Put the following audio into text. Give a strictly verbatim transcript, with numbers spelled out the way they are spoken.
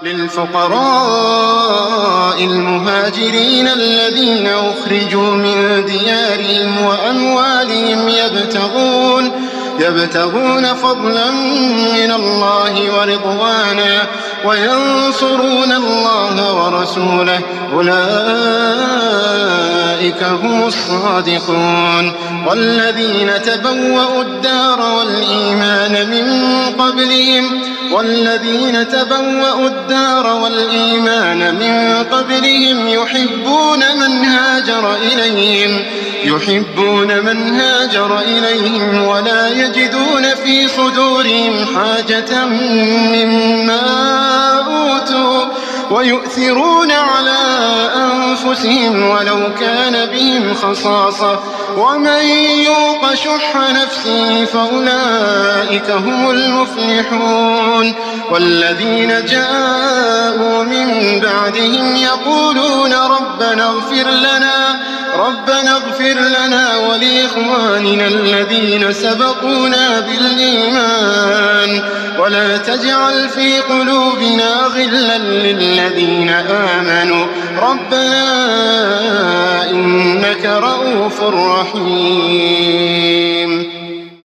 للفقراء المهاجرين الذين أخرجوا من ديارهم وأموالهم يبتغون يبتغون فضلا من الله ورضوانا وينصرون الله ورسوله أولئك هم الصادقون. والذين تبوأوا الدار والإيمان من قبلهم والذين تبوأوا الدار والإيمان من قبلهم يحبون من هاجر إليهم يحبون من هاجر إليهم ولا يجدون في صدورهم حاجة مما أوتوا ويؤثرون على أنفسهم ولو كان بهم خصاصة ومن يوق شح نفسه فأولئك هم المفلحون. والذين جاءوا من بعدهم يقولون ربنا اغفر لنا ربنا اغفر لنا ولإخواننا الذين سبقونا بالإيمان ولا تجعل في قلوبنا غلا للذين آمنوا ربنا إنك رؤوف رحيم.